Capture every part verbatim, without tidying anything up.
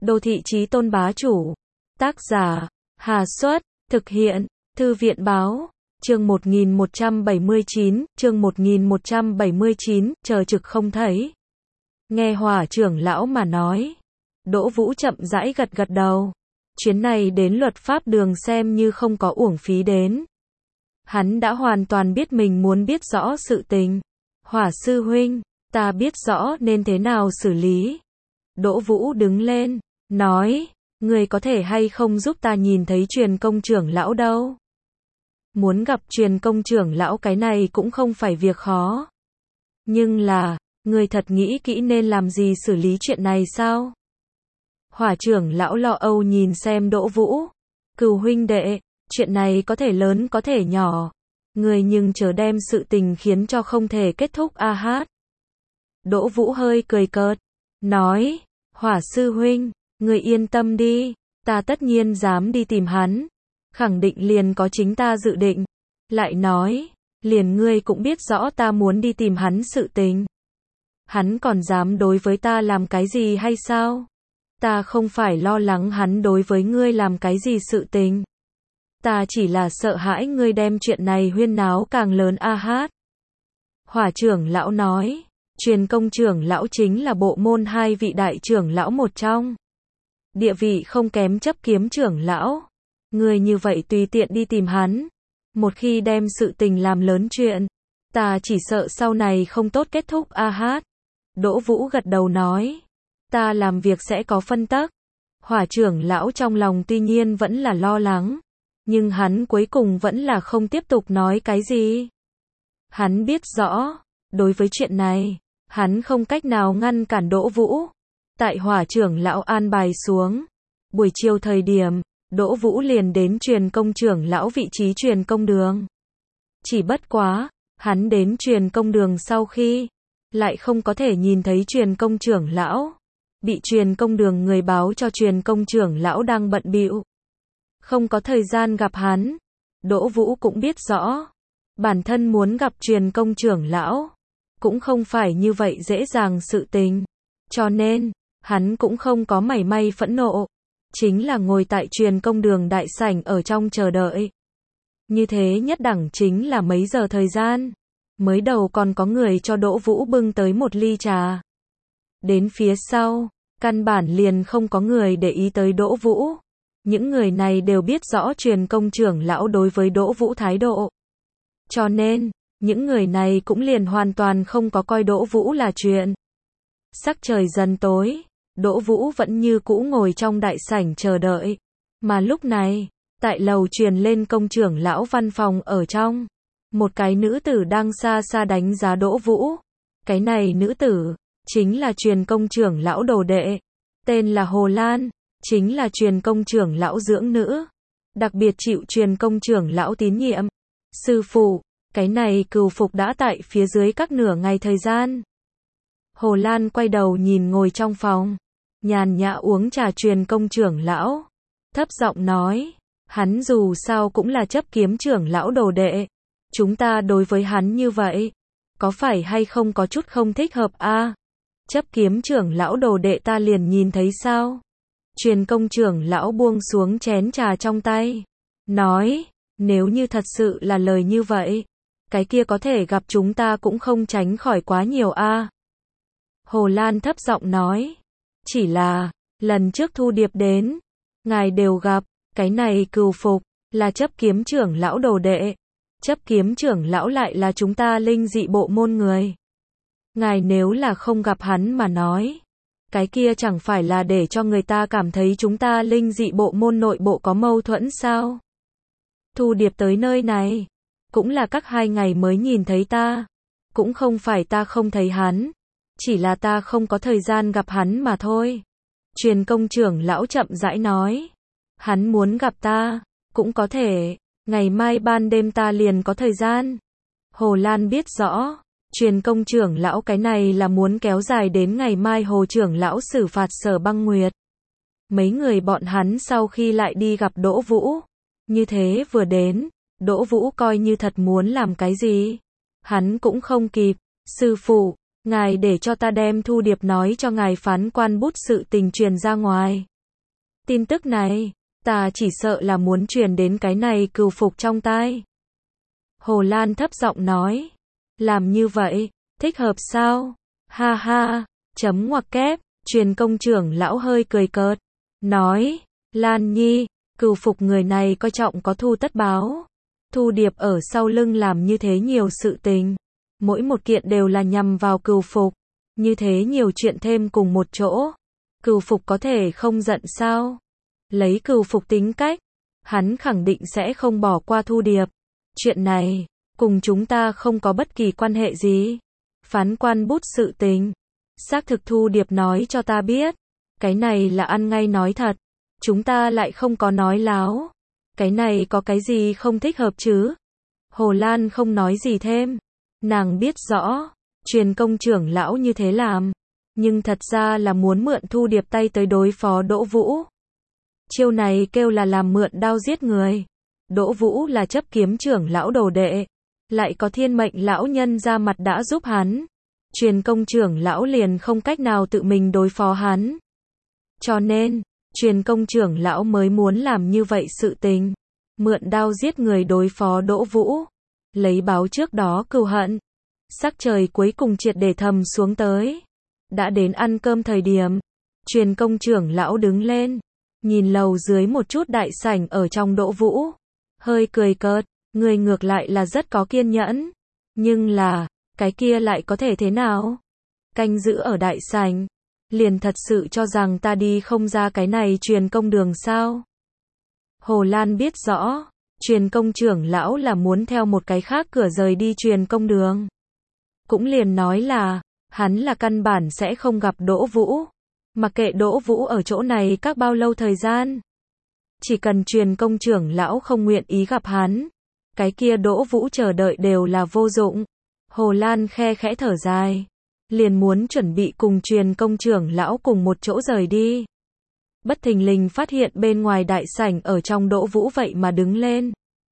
Đô thị chí tôn bá chủ. Tác giả, Hà Xuất, thực hiện, Thư viện báo, chương một nghìn một trăm bảy mươi chín, chương một nghìn một trăm bảy mươi chín, chờ trực không thấy. Nghe Hỏa trưởng lão mà nói. Đỗ Vũ chậm rãi gật gật đầu. Chuyến này đến luật pháp đường xem như không có uổng phí đến. Hắn đã hoàn toàn biết mình muốn biết rõ sự tình. Hỏa sư huynh, ta biết rõ nên thế nào xử lý. Đỗ Vũ đứng lên, nói, người có thể hay không giúp ta nhìn thấy truyền công trưởng lão đâu. Muốn gặp truyền công trưởng lão cái này cũng không phải việc khó. Nhưng là, người thật nghĩ kỹ nên làm gì xử lý chuyện này sao? Hỏa trưởng lão lo âu nhìn xem Đỗ Vũ. Cừu huynh đệ, chuyện này có thể lớn có thể nhỏ. Người nhưng chờ đem sự tình khiến cho không thể kết thúc a hát. Đỗ Vũ hơi cười cợt, nói, Hỏa sư huynh, người yên tâm đi, ta tất nhiên dám đi tìm hắn. Khẳng định liền có chính ta dự định. Lại nói, liền ngươi cũng biết rõ ta muốn đi tìm hắn sự tình. Hắn còn dám đối với ta làm cái gì hay sao? Ta không phải lo lắng hắn đối với ngươi làm cái gì sự tình. Ta chỉ là sợ hãi ngươi đem chuyện này huyên náo càng lớn a hát. Hỏa trưởng lão nói, truyền công trưởng lão chính là bộ môn hai vị đại trưởng lão một trong. Địa vị không kém chấp kiếm trưởng lão. Ngươi như vậy tùy tiện đi tìm hắn. Một khi đem sự tình làm lớn chuyện, ta chỉ sợ sau này không tốt kết thúc a hát. Đỗ Vũ gật đầu nói, ta làm việc sẽ có phân tắc. Hỏa trưởng lão trong lòng tuy nhiên vẫn là lo lắng, nhưng hắn cuối cùng vẫn là không tiếp tục nói cái gì. Hắn biết rõ, đối với chuyện này, hắn không cách nào ngăn cản Đỗ Vũ. Tại Hỏa trưởng lão an bài xuống, buổi chiều thời điểm, Đỗ Vũ liền đến truyền công trưởng lão vị trí truyền công đường. Chỉ bất quá, hắn đến truyền công đường sau khi, lại không có thể nhìn thấy truyền công trưởng lão. Bị truyền công đường người báo cho truyền công trưởng lão đang bận bịu, không có thời gian gặp hắn. Đỗ Vũ cũng biết rõ, bản thân muốn gặp truyền công trưởng lão, cũng không phải như vậy dễ dàng sự tình. Cho nên, hắn cũng không có mảy may phẫn nộ. Chính là ngồi tại truyền công đường đại sảnh ở trong chờ đợi. Như thế nhất đẳng chính là mấy giờ thời gian. Mới đầu còn có người cho Đỗ Vũ bưng tới một ly trà. Đến phía sau, căn bản liền không có người để ý tới Đỗ Vũ. Những người này đều biết rõ truyền công trưởng lão đối với Đỗ Vũ thái độ. Cho nên, những người này cũng liền hoàn toàn không có coi Đỗ Vũ là chuyện. Sắc trời dần tối. Đỗ Vũ vẫn như cũ ngồi trong đại sảnh chờ đợi. Mà lúc này, tại lầu truyền lên công trưởng lão văn phòng ở trong, một cái nữ tử đang xa xa đánh giá Đỗ Vũ. Cái này nữ tử, chính là truyền công trưởng lão đồ đệ. Tên là Hồ Lan, chính là truyền công trưởng lão dưỡng nữ. Đặc biệt chịu truyền công trưởng lão tín nhiệm. Sư phụ, cái này cừu phục đã tại phía dưới các nửa ngày thời gian. Hồ Lan quay đầu nhìn ngồi trong phòng. Nhàn nhã uống trà truyền công trưởng lão. Thấp giọng nói, hắn dù sao cũng là chấp kiếm trưởng lão đồ đệ. Chúng ta đối với hắn như vậy, có phải hay không có chút không thích hợp a? À? Chấp kiếm trưởng lão đồ đệ ta liền nhìn thấy sao? Truyền công trưởng lão buông xuống chén trà trong tay. Nói, nếu như thật sự là lời như vậy, cái kia có thể gặp chúng ta cũng không tránh khỏi quá nhiều a. À? Hồ Lan thấp giọng nói. Chỉ là, lần trước Thu Điệp đến, ngài đều gặp, cái này cừu phục, là chấp kiếm trưởng lão đồ đệ. Chấp kiếm trưởng lão lại là chúng ta linh dị bộ môn người. Ngài nếu là không gặp hắn mà nói, cái kia chẳng phải là để cho người ta cảm thấy chúng ta linh dị bộ môn nội bộ có mâu thuẫn sao? Thu Điệp tới nơi này, cũng là các hai ngày mới nhìn thấy ta. Cũng không phải ta không thấy hắn. Chỉ là ta không có thời gian gặp hắn mà thôi. Truyền công trưởng lão chậm rãi nói. Hắn muốn gặp ta, cũng có thể, ngày mai ban đêm ta liền có thời gian. Hồ Lan biết rõ, truyền công trưởng lão cái này là muốn kéo dài đến ngày mai Hồ trưởng lão xử phạt Sở Băng Nguyệt. Mấy người bọn hắn sau khi lại đi gặp Đỗ Vũ. Như thế vừa đến, Đỗ Vũ coi như thật muốn làm cái gì. Hắn cũng không kịp, sư phụ. Ngài để cho ta đem Thu Điệp nói cho ngài phán quan bút sự tình truyền ra ngoài. Tin tức này, ta chỉ sợ là muốn truyền đến cái này cừu phục trong tai. Hồ Lan thấp giọng nói. Làm như vậy, thích hợp sao? Ha ha, chấm ngoặc kép, truyền công trưởng lão hơi cười cợt. Nói, Lan Nhi, cừu phục người này coi trọng có thu tất báo. Thu Điệp ở sau lưng làm như thế nhiều sự tình. Mỗi một kiện đều là nhằm vào cừu phục. Như thế nhiều chuyện thêm cùng một chỗ. Cừu phục có thể không giận sao? Lấy cừu phục tính cách, hắn khẳng định sẽ không bỏ qua Thu Điệp. Chuyện này, cùng chúng ta không có bất kỳ quan hệ gì. Phán quan bút sự tình. Xác thực Thu Điệp nói cho ta biết. Cái này là ăn ngay nói thật. Chúng ta lại không có nói láo. Cái này có cái gì không thích hợp chứ? Hồ Lan không nói gì thêm. Nàng biết rõ, truyền công trưởng lão như thế làm. Nhưng thật ra là muốn mượn Thu Điệp tay tới đối phó Đỗ Vũ. Chiêu này kêu là làm mượn đao giết người. Đỗ Vũ là chấp kiếm trưởng lão đồ đệ. Lại có thiên mệnh lão nhân ra mặt đã giúp hắn. Truyền công trưởng lão liền không cách nào tự mình đối phó hắn. Cho nên, truyền công trưởng lão mới muốn làm như vậy sự tình. Mượn đao giết người đối phó Đỗ Vũ. Lấy báo trước đó cừu hận. Sắc trời cuối cùng triệt để thầm xuống tới. Đã đến ăn cơm thời điểm. Truyền công trưởng lão đứng lên. Nhìn lầu dưới một chút đại sảnh ở trong Đỗ Vũ. Hơi cười cợt. Người ngược lại là rất có kiên nhẫn. Nhưng là, cái kia lại có thể thế nào? Canh giữ ở đại sảnh. Liền thật sự cho rằng ta đi không ra cái này truyền công đường sao? Hồ Lan biết rõ. Truyền công trưởng lão là muốn theo một cái khác cửa rời đi truyền công đường. Cũng liền nói là, hắn là căn bản sẽ không gặp Đỗ Vũ. Mặc kệ Đỗ Vũ ở chỗ này các bao lâu thời gian. Chỉ cần truyền công trưởng lão không nguyện ý gặp hắn. Cái kia Đỗ Vũ chờ đợi đều là vô dụng. Hồ Lan khe khẽ thở dài. Liền muốn chuẩn bị cùng truyền công trưởng lão cùng một chỗ rời đi. Bất thình lình phát hiện bên ngoài đại sảnh ở trong Đỗ Vũ vậy mà đứng lên.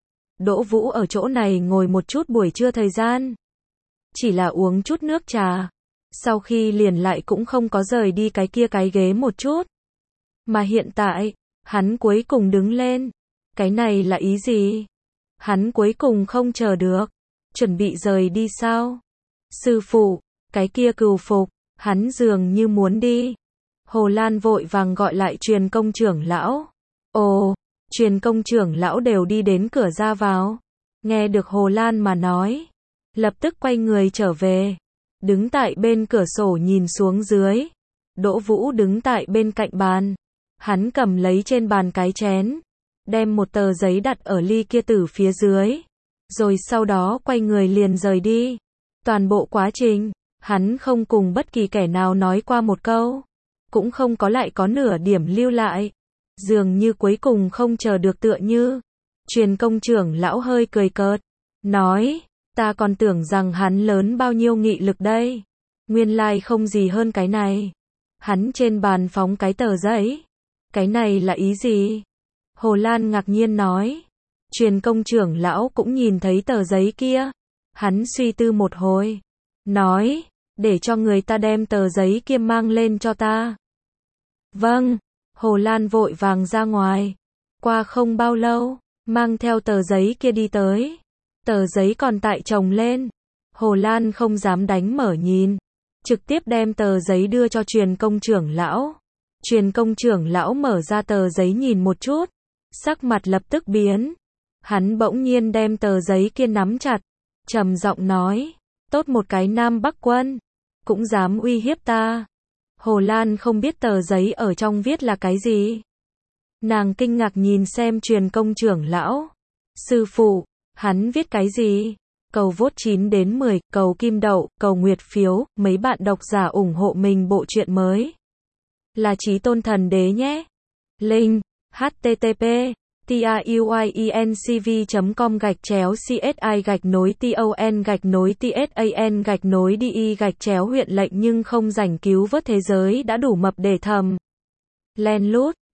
Đỗ Vũ ở chỗ này ngồi một chút buổi trưa thời gian. Chỉ là uống chút nước trà. Sau khi liền lại cũng không có rời đi cái kia cái ghế một chút. Mà hiện tại, hắn cuối cùng đứng lên. Cái này là ý gì? Hắn cuối cùng không chờ được. Chuẩn bị rời đi sao? Sư phụ, cái kia cừu phục, hắn dường như muốn đi. Hồ Lan vội vàng gọi lại truyền công trưởng lão. Ồ, truyền công trưởng lão đều đi đến cửa ra vào. Nghe được Hồ Lan mà nói. Lập tức quay người trở về. Đứng tại bên cửa sổ nhìn xuống dưới. Đỗ Vũ đứng tại bên cạnh bàn. Hắn cầm lấy trên bàn cái chén. Đem một tờ giấy đặt ở ly kia tử phía dưới. Rồi sau đó quay người liền rời đi. Toàn bộ quá trình, hắn không cùng bất kỳ kẻ nào nói qua một câu. Cũng không có lại có nửa điểm lưu lại. Dường như cuối cùng không chờ được tựa như. Truyền công trưởng lão hơi cười cợt. Nói, ta còn tưởng rằng hắn lớn bao nhiêu nghị lực đây. Nguyên lai không gì hơn cái này. Hắn trên bàn phóng cái tờ giấy. Cái này là ý gì? Hồ Lan ngạc nhiên nói. Truyền công trưởng lão cũng nhìn thấy tờ giấy kia. Hắn suy tư một hồi. Nói, để cho người ta đem tờ giấy kia mang lên cho ta. Vâng. Hồ Lan vội vàng ra ngoài. Qua không bao lâu, mang theo tờ giấy kia đi tới. Tờ giấy còn tại chồng lên. Hồ Lan không dám đánh mở nhìn. Trực tiếp đem tờ giấy đưa cho truyền công trưởng lão. Truyền công trưởng lão mở ra tờ giấy nhìn một chút. Sắc mặt lập tức biến. Hắn bỗng nhiên đem tờ giấy kia nắm chặt. Trầm giọng nói. Tốt một cái Nam Bắc quân. Cũng dám uy hiếp ta. Hồ Lan không biết tờ giấy ở trong viết là cái gì. Nàng kinh ngạc nhìn xem truyền công trưởng lão. Sư phụ, hắn viết cái gì? Cầu vote chín đến mười, cầu kim đậu, cầu nguyệt phiếu, mấy bạn độc giả ủng hộ mình bộ truyện mới. Là Chí Tôn Thần Đế nhé. Link http tuyencv chấm com gạch chéo csi gạch nối ton gạch nối tsan gạch nối đi gạch chéo huyện lệnh nhưng không rảnh cứu vớt thế giới đã đủ mập để thầm. Len lút